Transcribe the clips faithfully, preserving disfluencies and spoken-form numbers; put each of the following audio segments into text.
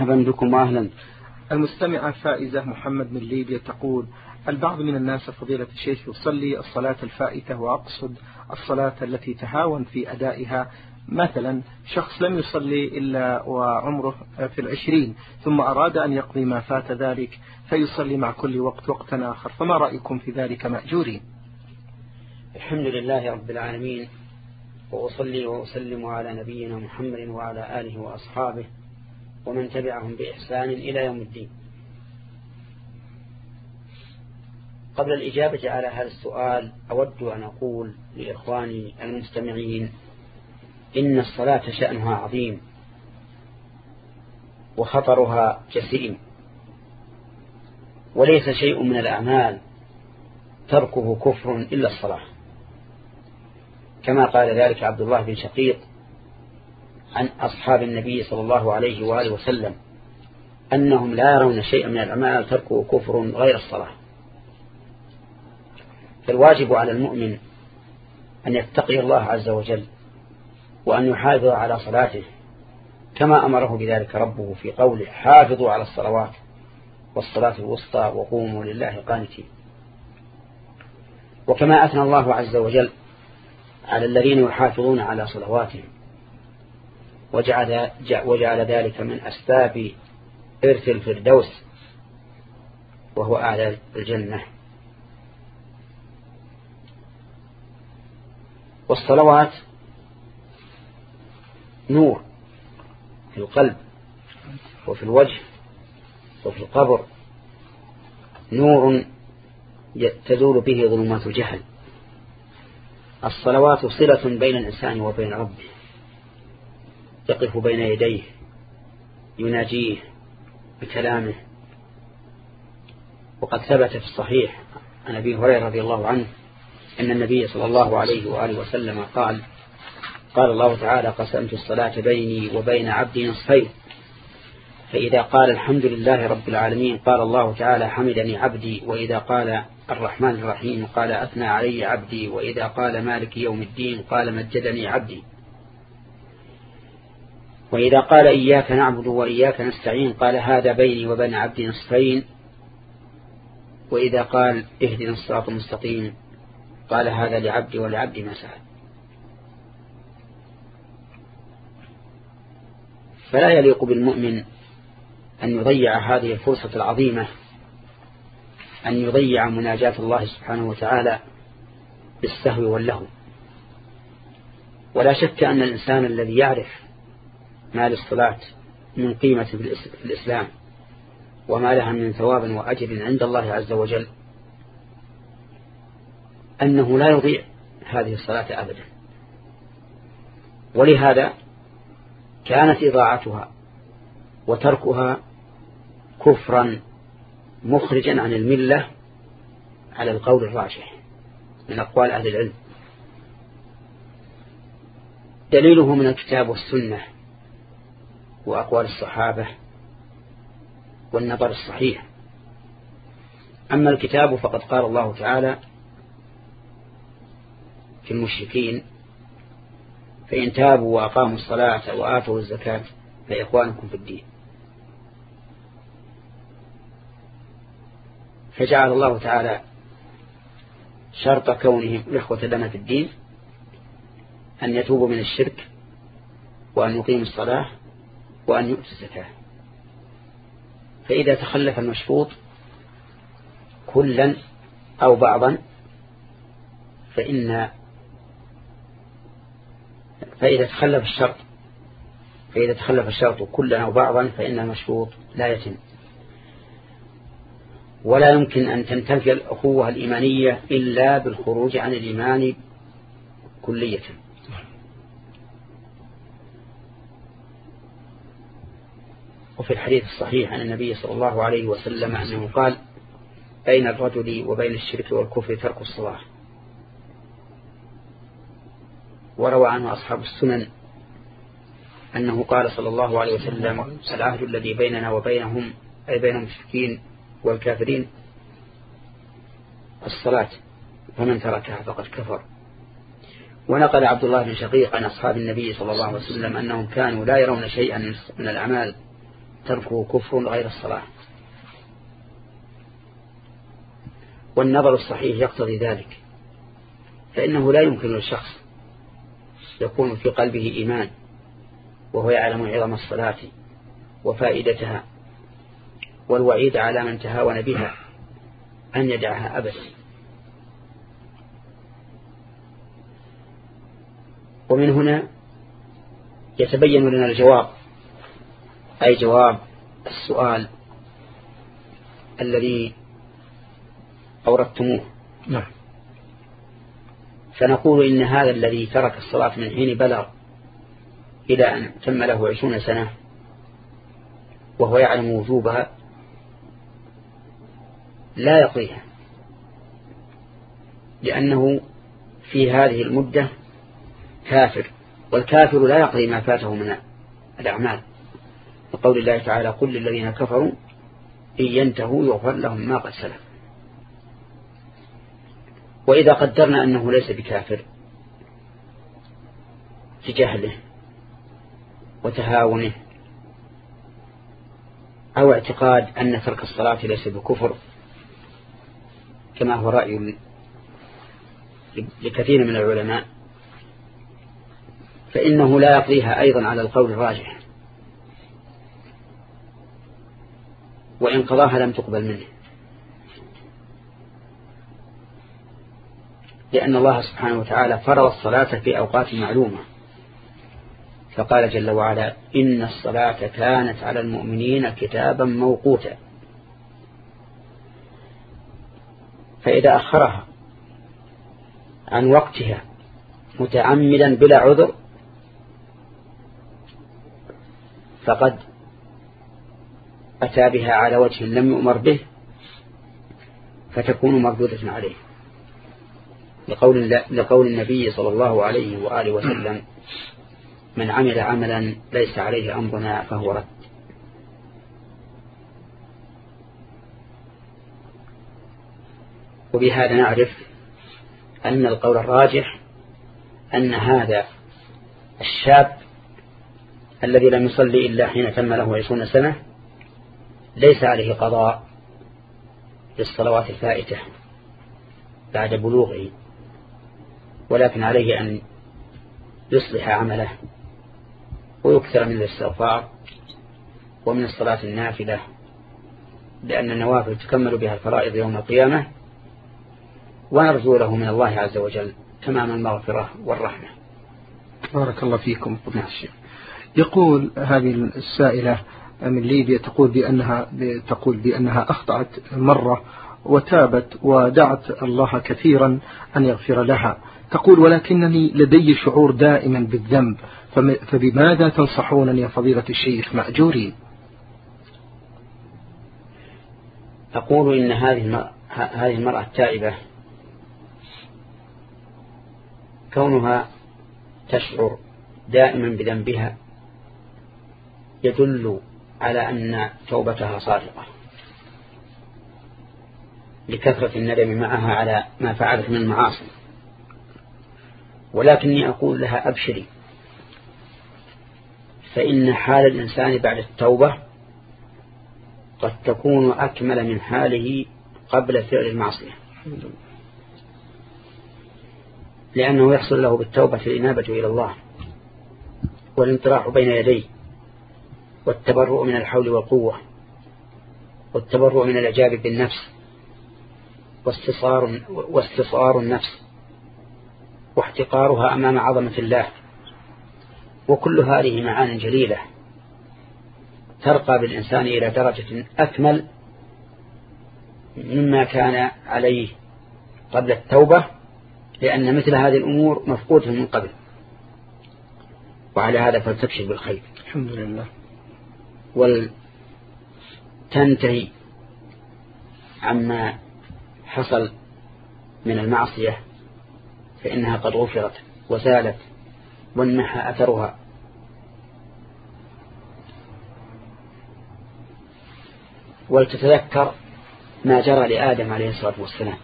مرحبا بكم وأهلا. المستمعة فائزة محمد من ليبيا تقول: البعض من الناس فضيلة الشيخ يصلي الصلاة الفائتة، وأقصد الصلاة التي تهاون في أدائها، مثلا شخص لم يصلي إلا وعمره في العشرين ثم أراد أن يقضي ما فات ذلك فيصلي مع كل وقت وقتا آخر، فما رأيكم في ذلك مأجورين؟ الحمد لله رب العالمين، وأصلي وأسلم على نبينا محمد وعلى آله وأصحابه ومن تبعهم بإحسان إلى يوم الدين. قبل الإجابة على هذا السؤال أود أن أقول لإخواني المستمعين إن الصلاة شأنها عظيم وخطرها جسيم، وليس شيء من الأعمال تركه كفر إلا الصلاة، كما قال ذلك عبد الله بن شقيق عن أصحاب النبي صلى الله عليه وآله وسلم أنهم لا يرون شيئا من الأعمال تركه كفر غير الصلاة. فالواجب على المؤمن أن يتقي الله عز وجل وأن يحافظ على صلاته كما أمره بذلك ربه في قوله: حافظوا على الصلوات والصلاة الوسطى وقوموا لله قانتين. وكما أثنى الله عز وجل على الذين يحافظون على صلواتهم وجعل, وجعل ذلك من أسباب إرث الفردوس وهو أعلى الجنة. والصلوات نور في القلب وفي الوجه وفي القبر، نور تزول به ظلمات الجهل. الصلوات صلة بين الإنسان وبين ربه، يقف بين يديه يناجيه بكلامه. وقد ثبت في الصحيح عن أبي هريرة رضي الله عنه أن النبي صلى الله عليه وآله وسلم قال: قال الله تعالى: قسمت الصلاة بيني وبين عبدي نصفين، فإذا قال الحمد لله رب العالمين قال الله تعالى: حمدني عبدي، وإذا قال الرحمن الرحيم قال: أثنى علي عبدي، وإذا قال مالك يوم الدين قال: مجدني عبدي، وإذا قال إياك نعبد وإياك نستعين قال: هذا بيني وبين عبدي نصفين، وإذا قال اهدنا الصراط المستقيم قال: هذا لعبدي ولعبدي ما سأل. فلا يليق بالمؤمن أن يضيع هذه الفرصة العظيمة، أن يضيع مناجاة الله سبحانه وتعالى بالسهو واللهو. ولا شك أن الإنسان الذي يعرف ما للصلاة من قيمة في الإسلام وما لها من ثواب وأجر عند الله عز وجل أنه لا يضيع هذه الصلاة أبدا. ولهذا كانت إضاعتها وتركها كفرا مخرجا عن الملة على القول الراجح من أقوال أهل العلم. دليله من الكتاب والسنة وأقوال الصحابة والنظر الصحيح. أما الكتاب فقد قال الله تعالى في المشركين: فإن تابوا وأقاموا الصلاة وآتوا الزكاة فإخوانكم في الدين. فجعل الله تعالى شرط كونهم الإخوة لنا في الدين أن يتوبوا من الشرك وأن يقيموا الصلاة وأن يؤتوا الزكاة. فإذا تخلف المشروط كلا أو بعضا فإن فإذا تخلف الشرط فإذا تخلف الشرط كلا أو بعضا فإن المشروط لا يتم. ولا يمكن أن تنتفي الأخوة الإيمانية إلا بالخروج عن الإيمان كلية. وفي الحديث الصحيح عن النبي صلى الله عليه وسلم أنه قال: بين الرجل وبين الشرك والكفر ترك الصلاة. وروى عنه أصحاب السنن أنه قال صلى الله عليه وسلم: العهد الذي بيننا وبينهم أي بين المشركين والكافرين الصلاة، فمن تركها فقد كفر. ونقل عبد الله بن شقيق عن أصحاب النبي صلى الله عليه وسلم أنهم كانوا لا يرون شيئا من الأعمال تركه كفر غير الصلاة. والنظر الصحيح يقتضي ذلك، فإنه لا يمكن للشخص يكون في قلبه إيمان وهو يعلم عظم الصلاة وفائدتها والوعيد على من تهاون بها أن يدعها أبدا. ومن هنا يتبين لنا الجواب، أي جواب السؤال الذي أوردتموه. نعم. فنقول إن هذا الذي ترك الصلاة من حين بلغ إلى أن تم له عشرون سنة وهو يعلم وجوبها لا يقضيها، لأنه في هذه المدة كافر، والكافر لا يقضي ما فاته من الأعمال، وقول الله تعالى قل للذين كفروا إن ينتهوا يغفر لهم ما قد سلف. وإذا قدرنا أنه ليس بكافر لجهله وتهاونه أو اعتقاد أن ترك الصلاة ليس بكفر كما هو رأي لكثير من العلماء، فإنه لا يقضيها أيضا على القول الراجح، وإن قضاها لم تقبل منه، لأن الله سبحانه وتعالى فرض الصلاة في أوقات معلومة، فقال جل وعلا إن الصلاة كانت على المؤمنين كتابا موقوتا. فإذا أخرها عن وقتها متعمدا بلا عذر فقد أتى بها على وجه لم يؤمر به، فتكون مردودة عليه، لقول, لقول النبي صلى الله عليه وآله وسلم من عمل عملا ليس عليه أمرنا فهو رد. وبهذا نعرف أن القول الراجح أن هذا الشاب الذي لم يصلي إلا حين تم له عشرون سنة ليس عليه قضاء للصلوات الفائتة بعد بلوغه، ولكن عليه أن يصلح عمله ويكثر من الاستغفار ومن الصلاة النافلة، لأن النوافل تكمل بها الفرائض يوم القيامة، ونرجو له من الله عز وجل تمام المغفرة والرحمة. بارك الله فيكم فضيلة الشيخ. يقول هذه السائلة من ليبيا تقول بأنها تقول بأنها أخطأت مرة وتابت ودعت الله كثيرا أن يغفر لها، تقول ولكنني لدي شعور دائما بالذنب، فبماذا تنصحونني يا فضيلة الشيخ مأجورين؟ أقول إن هذه هذه المرأة التائبة كونها تشعر دائما بذنبها يدل على أن توبتها صادقة لكثرة الندم معها على ما فعلت من المعاصي، ولكني أقول لها أبشري، فإن حال الإنسان بعد التوبة قد تكون أكمل من حاله قبل فعل المعصية، لأنه يحصل له بالتوبة الإنابة إلى الله والانطراح بين يديه والتبرؤ من الحول والقوة والتبرؤ من الإعجاب بالنفس واستصار, واستصار النفس واحتقارها أمام عظمة الله، وكل هذه معان جليلة ترقى بالإنسان إلى درجة أكمل مما كان عليه قبل التوبة، لأن مثل هذه الأمور مفقودة من قبل، وعلى هذا فلتبشر بالخير الحمد لله، ولتنتهي عما حصل من المعصية، فإنها قد غفرت وزالت وانمحى أثرها. ولتتذكر ما جرى لآدم عليه الصلاة والسلام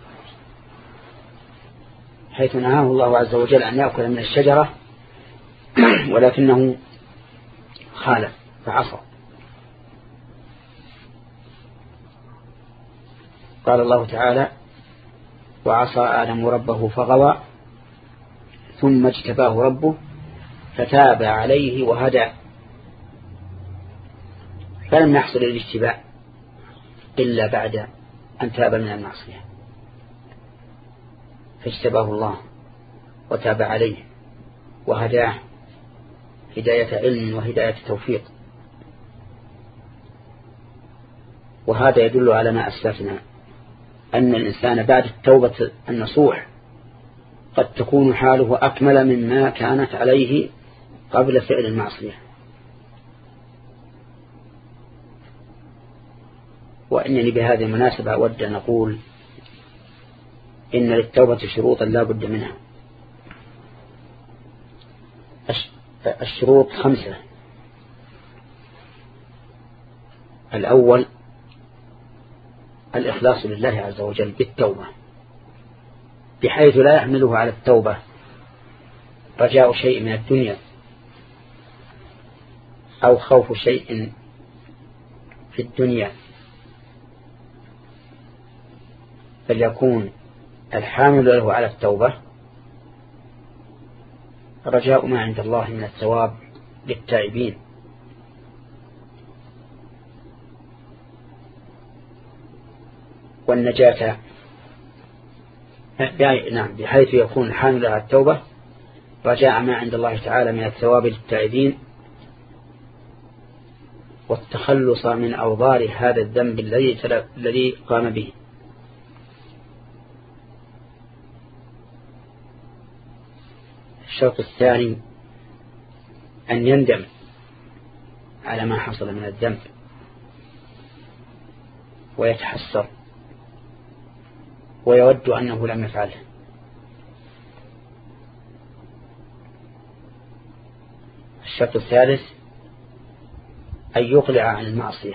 حيث نهاه الله عز وجل أن يأكل من الشجرة ولكنه خالف فعصى، قال الله تعالى وعصى آدم ربه فغوى ثم اجتباه ربه فتاب عليه وهدى. فلم يحصل الاجتباء إلا بعد أن تاب من المعصية، فاجتباه الله وتاب عليه وهداه هداية علم وهداية توفيق. وهذا يدل على ما أسلفنا أن الإنسان بعد التوبة النصوح قد تكون حاله أكمل مما كانت عليه قبل فعل المعصية. وإنني بهذه المناسبة أود أن أقول إن للتوبة شروطا لا بد منها. الشروط خمسة. الأول الإخلاص لله عز وجل بالتوبة، بحيث لا يحمله على التوبة رجاء شيء من الدنيا أو خوف شيء في الدنيا، بل يكون الحامل له على التوبة رجاء ما عند الله من الثواب للتائبين. والنجاة نعم بحيث يكون الحامل على التوبة رجاء ما عند الله تعالى من الثواب للتائبين، والتخلص من أوضار هذا الذنب الذي قام به. الشرط الثاني أن يندم على ما حصل من الذنب ويتحسر ويود أنه لم يفعله. الشرط الثالث أن يقلع عن المعصية،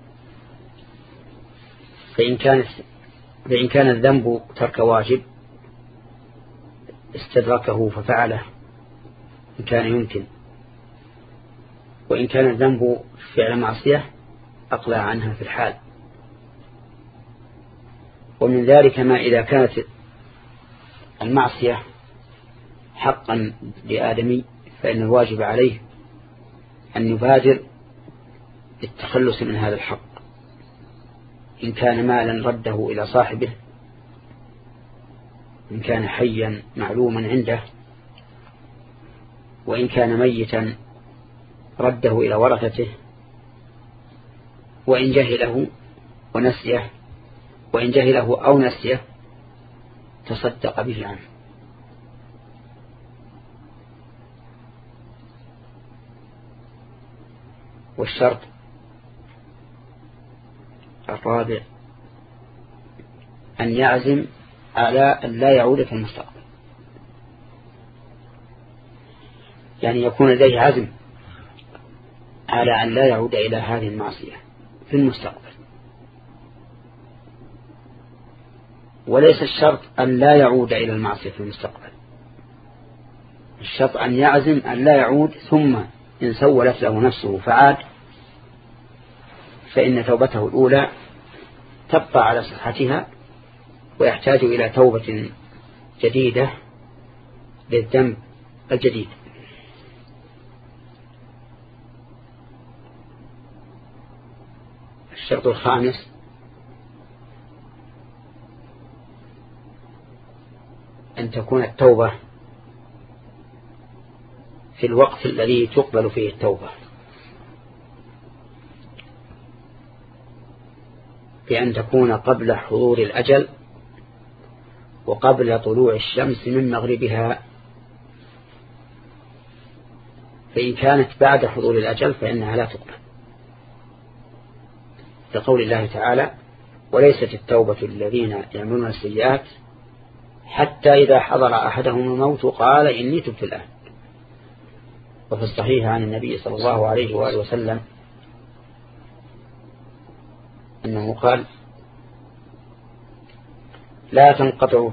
فإن كان فإن كان الذنب ترك واجب استدركه ففعله إن كان يمكن، وإن كان الذنب فعل معصية أقلع عنها في الحال. ومن ذلك ما إذا كانت المعصية حقا لآدمي فإن الواجب عليه أن يبادر للتخلص من هذا الحق، إن كان مالا رده إلى صاحبه، إن كان حيا معلوما عنده، وإن كان ميتا رده إلى ورثته، وإن جهله ونسيه وإن جهله أو نسيه تصدق به عنه. والشرط الرابع أن يعزم على أن لا يعود في المستقبل، يعني يكون لديه عزم على أن لا يعود إلى هذه المعصية في المستقبل. وليس الشرط أن لا يعود إلى المعصية في المستقبل، الشرط أن يعزم أن لا يعود، ثم إن سولت له نفسه فعاد فإن توبته الأولى تبقى على صحتها، ويحتاج إلى توبة جديدة للذنب الجديد. الشرط الخامس أن تكون التوبة في الوقت الذي تقبل فيه التوبة، بأن تكون قبل حضور الأجل وقبل طلوع الشمس من مغربها. فإن كانت بعد حضور الأجل فإنها لا تقبل، لقول الله تعالى وليست التوبة للذين يعملون السيئات حتى إذا حضر أحدهم الموت قال إني تبت الآن. وفي الصحيح عن النبي صلى الله عليه وآله وسلم أنه قال لا تنقطع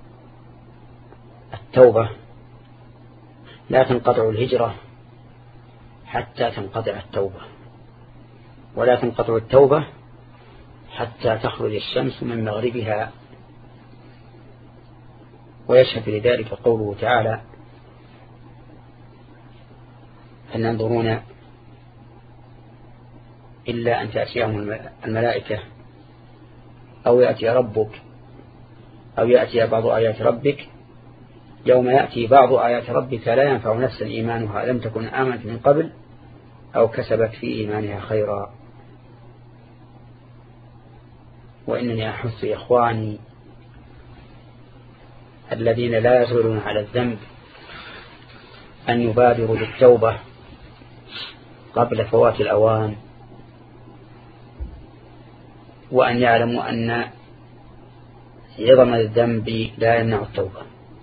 التوبة لا تنقطع الهجرة حتى تنقطع التوبة، ولا تنقطع التوبة حتى تخرج الشمس من مغربها. ويشهد لذلك قوله تعالى: هل ينظرون إلا أن تأتيهم الملائكة أو يأتي ربك أو يأتي بعض آيات ربك يوم يأتي بعض آيات ربك لا ينفع نفسا إيمانها لم تكن آمنت من قبل أو كسبت في إيمانها خيرا. وإنني أحث إخواني الذين لا يزولون على الذنب أن يبادروا بالتوبة قبل فوات الأوان، وأن يعلموا أن عظم الذنب لا يمنع التوبة.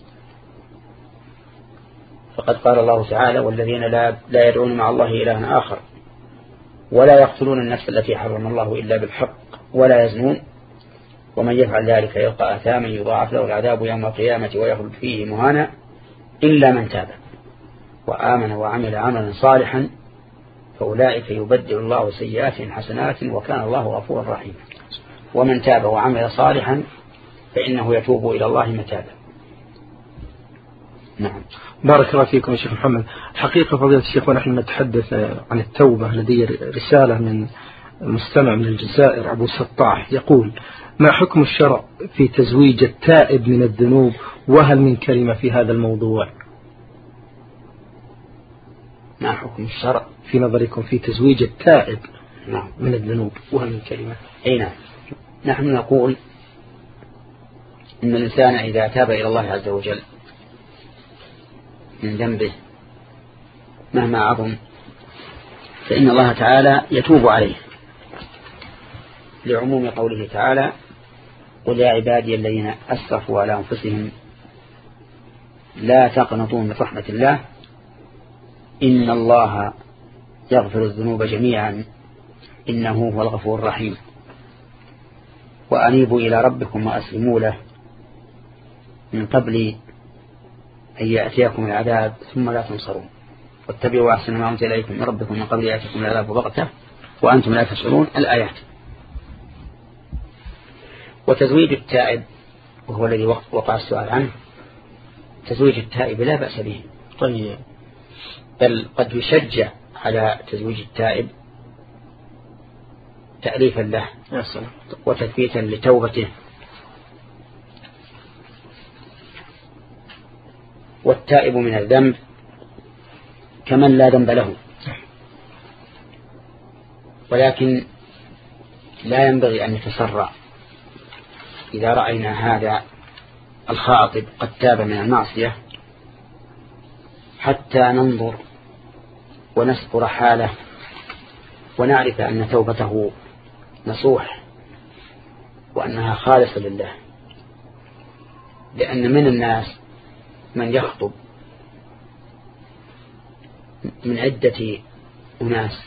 فقد قال الله تعالى: والذين لا, لا يدعون مع الله إلها آخر ولا يقتلون النفس التي حرم الله إلا بالحق ولا يزنون ومن يفعل ذلك يلقى أثاما يضاعف له العذاب يوم القيامة ويخلد فيه مهانا إلا من تاب وآمن وعمل عملا صالحا فأولئك يبدل الله سيئاتهم حسنات وكان الله غفورا رحيما. ومن تاب وعمل صالحا فإنه يتوب إلى الله متابا. نعم. بارك الله فيكم يا شيخ محمد. حقيقة فضيلة الشيخ ونحن نتحدث عن التوبة لدي رسالة من مستمع من الجزائر أبو سطاح يقول: ما حكم الشرع في تزويج التائب من الذنوب وهل من كلمة في هذا الموضوع؟ ما حكم الشرع في نظركم في تزويج التائب نعم. من الذنوب وهل من كلمة؟ أي نعم. نحن نقول إن الإنسان إذا تاب إلى الله عز وجل من ذنبه مهما عظم فإن الله تعالى يتوب عليه، لعموم قوله تعالى: قل يا عبادي الذين أسرفوا على أنفسهم لا تقنطوا من رحمة الله إن الله يغفر الذنوب جميعا إنه هو الغفور الرحيم وأنيبوا إلى ربكم وأسلموا له من قبل أن يأتيكم العذاب ثم لا تنصرون واتبعوا أحسن ما أنزل إليكم من ربكم من قبل يأتيكم العذاب بغتة وأنتم لا تشعرون. الآيات. وتزويج التائب وهو الذي وقع السؤال عنه، تزويج التائب لا بأس به، طيب، بل قد يشجع على تزويج التائب تأليفا له وتثبيتا لتوبته. والتائب من الذنب كمن لا ذنب له، ولكن لا ينبغي أن نتسرع إذا رأينا هذا الخاطب قد تاب من المعصية حتى ننظر ونسقر حاله ونعرف أن توبته نصوح وأنها خالصة لله. لأن من الناس من يخطب من عدة أناس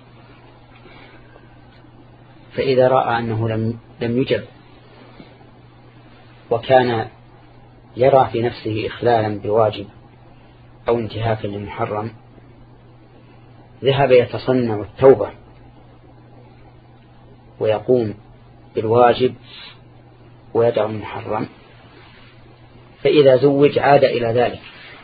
فإذا رأى أنه لم لم يجب وكان يرى في نفسه إخلالا بواجب أو انتهاكا للمحرم ذهب يتصنع التوبة ويقوم بالواجب ويدع المحرم، فإذا زوج عاد إلى ذلك.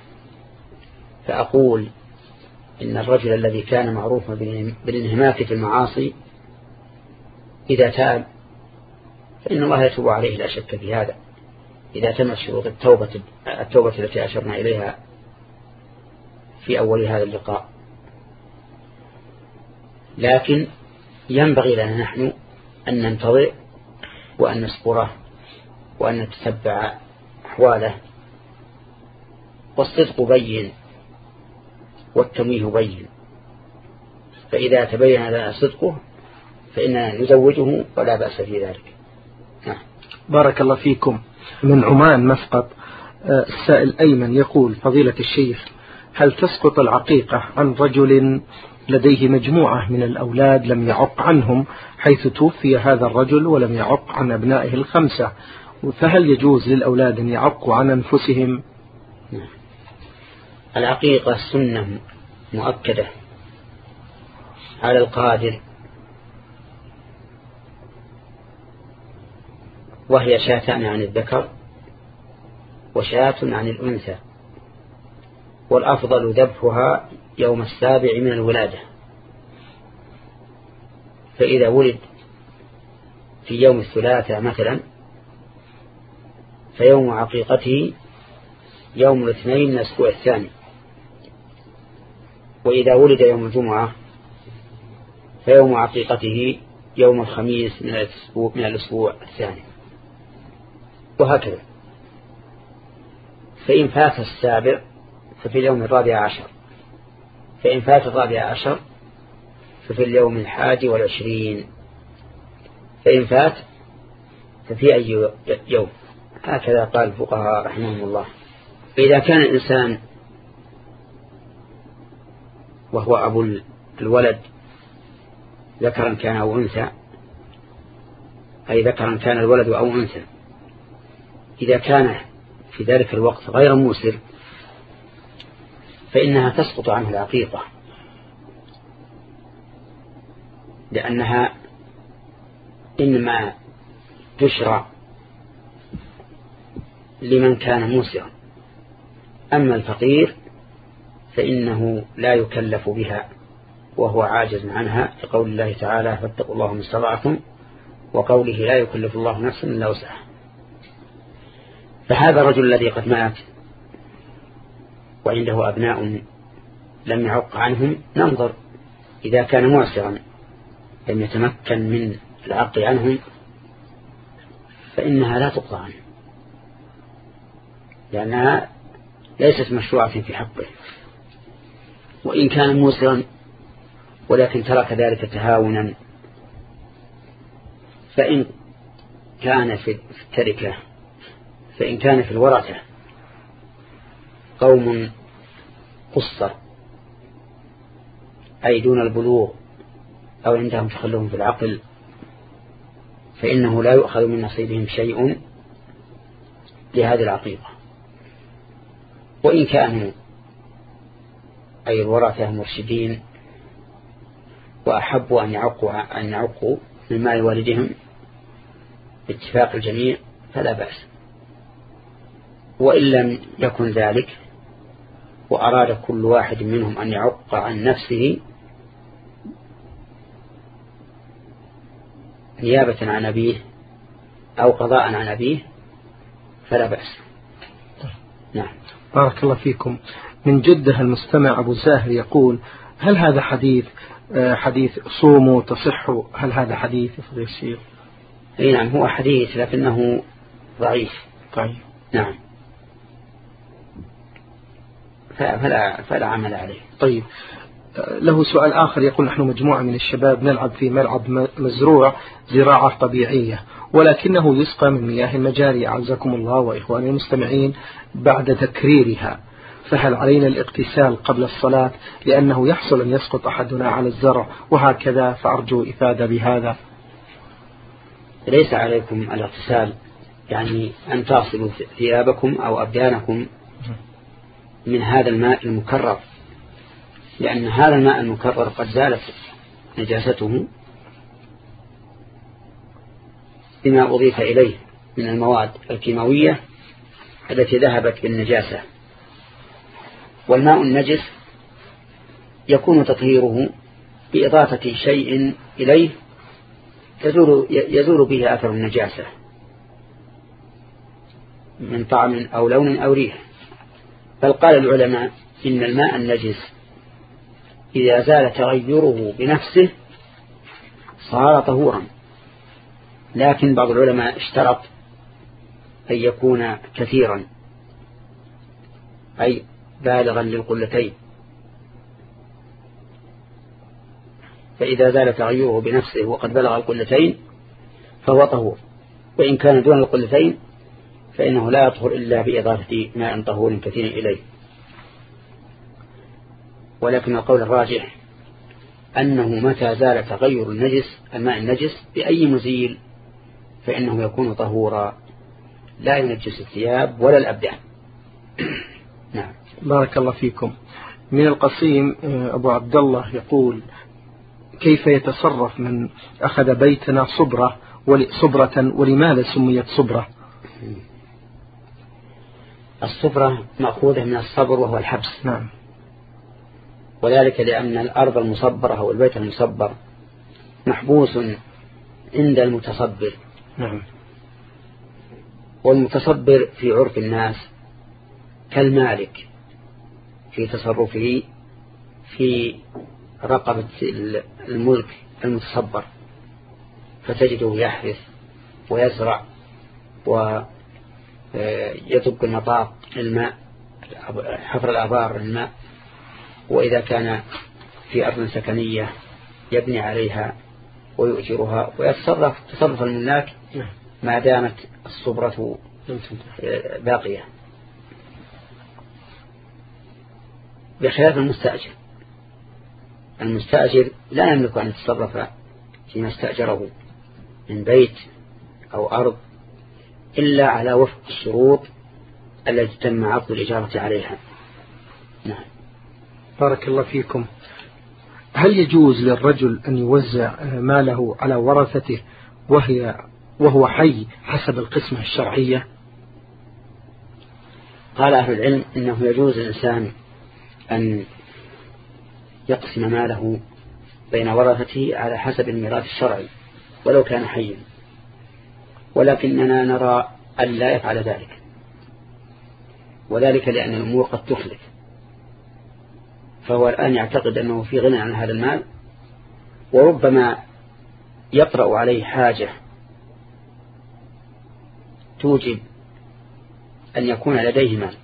فأقول إن الرجل الذي كان معروفا بالانهماك في المعاصي إذا تاب فإن الله يتوب عليه لا شك في هذا إذا تمت شروط التوبة التوبة التي أشرنا إليها في أول هذا اللقاء. لكن ينبغي لنا نحن أن ننتظر وأن نصبره وأن نتتبع أحواله. والصدق بين والتمويه بين، فإذا تبين لنا صدقه فإننا نزوجه ولا بأس في ذلك. نعم. بارك الله فيكم. من عمان مسقط السائل أيمن يقول: فضيلة الشيخ، هل تسقط العقيقة عن رجل لديه مجموعة من الأولاد لم يعق عنهم حيث توفي هذا الرجل ولم يعق عن أبنائه الخمسة، فهل يجوز للأولاد أن يعقوا عن أنفسهم؟ العقيقة سنة مؤكدة على القادر وهي شاتان عن الذكر وشاة عن الأنثى، والأفضل ذبحها يوم السابع من الولادة. فإذا ولد في يوم الثلاثاء مثلا فيوم عقيقته يوم الاثنين من الأسبوع الثاني، وإذا ولد يوم الجمعة فيوم عقيقته يوم الخميس من الأسبوع, من الأسبوع الثاني، وهكذا. فإن فات السابع ففي اليوم الرابع عشر، فإن فات الرابع عشر ففي اليوم الحادي والعشرين، فإن فات ففي أي يوم. هكذا قال الفقهاء رحمهم الله. فإذا كان الإنسان وهو أبو الولد ذكرا كان أو أنثى، أي ذكرا كان الولد أو أنثى، إذا كان في ذلك الوقت غير موسر فإنها تسقط عنه العقيقة، لأنها إنما تشرع لمن كان موسرا، أما الفقير فإنه لا يكلف بها وهو عاجز عنها، لقول الله تعالى فاتقوا الله ما استطعتم، وقوله لا يكلف الله نفسا إلا وسعها. فهذا الرجل الذي قد مات وعنده أبناء لم يعق عنهم ننظر، إذا كان معسرا لم يتمكن من العق عنهم فإنها لا تقضى عنه، لأنها ليست مشروعة في حقه. وإن كان موسرا ولكن ترك ذلك تهاونا، فإن كان في التركة فإن كان في الورثة قوم قصر أي دون البلوغ أو عندهم تخلف في العقل فإنه لا يؤخذ من نصيبهم شيء لهذه العقيقة. وإن كانوا أي الورثة مرشدين وأحبوا أن يعقوا, أن يعقوا من مال والدهم باتفاق الجميع فلا بأس. وإن لم يكن ذلك وأراد كل واحد منهم أن يعق عن نفسه نيابة عن أبيه أو قضاء عن أبيه فلا بأس. نعم. بارك الله فيكم. من جدة المستمع أبو زاهر يقول: هل هذا حديث حديث صوموا تصحوا، هل هذا حديث يفضل الشيخ؟ اي نعم هو حديث لكنه ضعيف. طيب. نعم فلا, فلا عمل عليه. طيب. له سؤال آخر يقول: نحن مجموعة من الشباب نلعب في ملعب مزروع زراعة طبيعية ولكنه يسقى من مياه المجاري أعزكم الله وإخواني المستمعين بعد تكريرها، فهل علينا الاغتسال قبل الصلاة لأنه يحصل أن يسقط أحدنا على الزرع وهكذا، فأرجو إفادة بهذا. ليس عليكم الاغتسال يعني أن تصلوا ثيابكم أو أبدانكم من هذا الماء المكرر، لأن هذا الماء المكرر قد زالت نجاسته بما أضيف إليه من المواد الكيماوية التي ذهبت بالنجاسة. والماء النجس يكون تطهيره بإضافة شيء إليه يزول, يزول به أثر النجاسة من طعم أو لون أو ريح. بل قال العلماء إن الماء النجس إذا زال تغيره بنفسه صار طهورا، لكن بعض العلماء اشترط أن يكون كثيرا أي بالغا للقلتين، فإذا زال تغيره بنفسه وقد بلغ القلتين فهو طهور، وإن كان دون القلتين فإنه لا يطهر إلا بإضافة ماء طهور كثير إليه. ولكن القول الراجح أنه متى زال تغير النجس الماء النجس بأي مزيل فإنه يكون طهورا لا ينجس الثياب ولا الأبدان. نعم. بارك الله فيكم. من القصيم أبو عبد الله يقول: كيف يتصرف من أخذ بيتنا صبرة صبرة، ولماذا سميت صبرة؟ الصبرة مأخوذة من الصبر وهو الحبس. نعم. وذلك لأن الأرض المصبرة أو البيت المصبر محبوس عند المتصبر. نعم. والمتصبر في عرف الناس كالمالك في تصرفه في رقبة الملك المتصبر، فتجده يحرث ويزرع ويطب النطاق الماء، حفر الآبار الماء، وإذا كان في أرض سكنية يبني عليها ويؤجرها ويتصرف تصرف الملاك ما دامت الصبرة باقية، بخلاف المستأجر. المستأجر لا يملك أن يتصرف فيما استأجره من بيت أو أرض إلا على وفق الشروط التي تم عقد الإجارة عليها. نعم. بارك الله فيكم. هل يجوز للرجل أن يوزع ماله على ورثته وهي وهو حي حسب القسمة الشرعية؟ قال أهل العلم إنه يجوز للإنسان أن يقسم ماله بين ورثته على حسب الميراث الشرعي ولو كان حيا، ولكننا نرى أن لا يفعل ذلك، وذلك لأن الأمور قد تخلف، فهو الآن يعتقد أنه في غنى عن هذا المال، وربما يطرأ عليه حاجة توجب أن يكون لديه مال.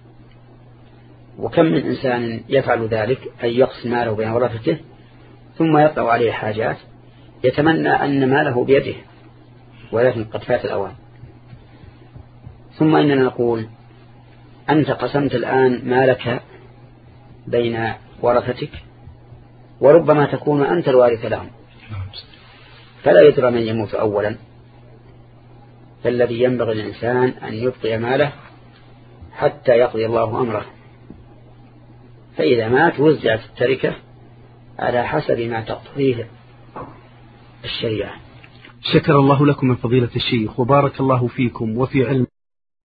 وكم من إنسان يفعل ذلك أي يقسم ماله بين ورثته ثم يطرأ عليه حاجات يتمنى أن ماله بيده ولكن قد فات الأوان. ثم إننا نقول أنت قسمت الآن مالك بين ورثتك وربما تكون أنت الوارث لهم، فلا يدرى من يموت أولا، فالذي ينبغي للإنسان أن يبقي ماله حتى يقضي الله أمره، فإذا مات وزعت التركة على حسب ما تقضيه الشريعة. شكر الله لكم من فضيلة الشيخ وبارك الله فيكم وفي علم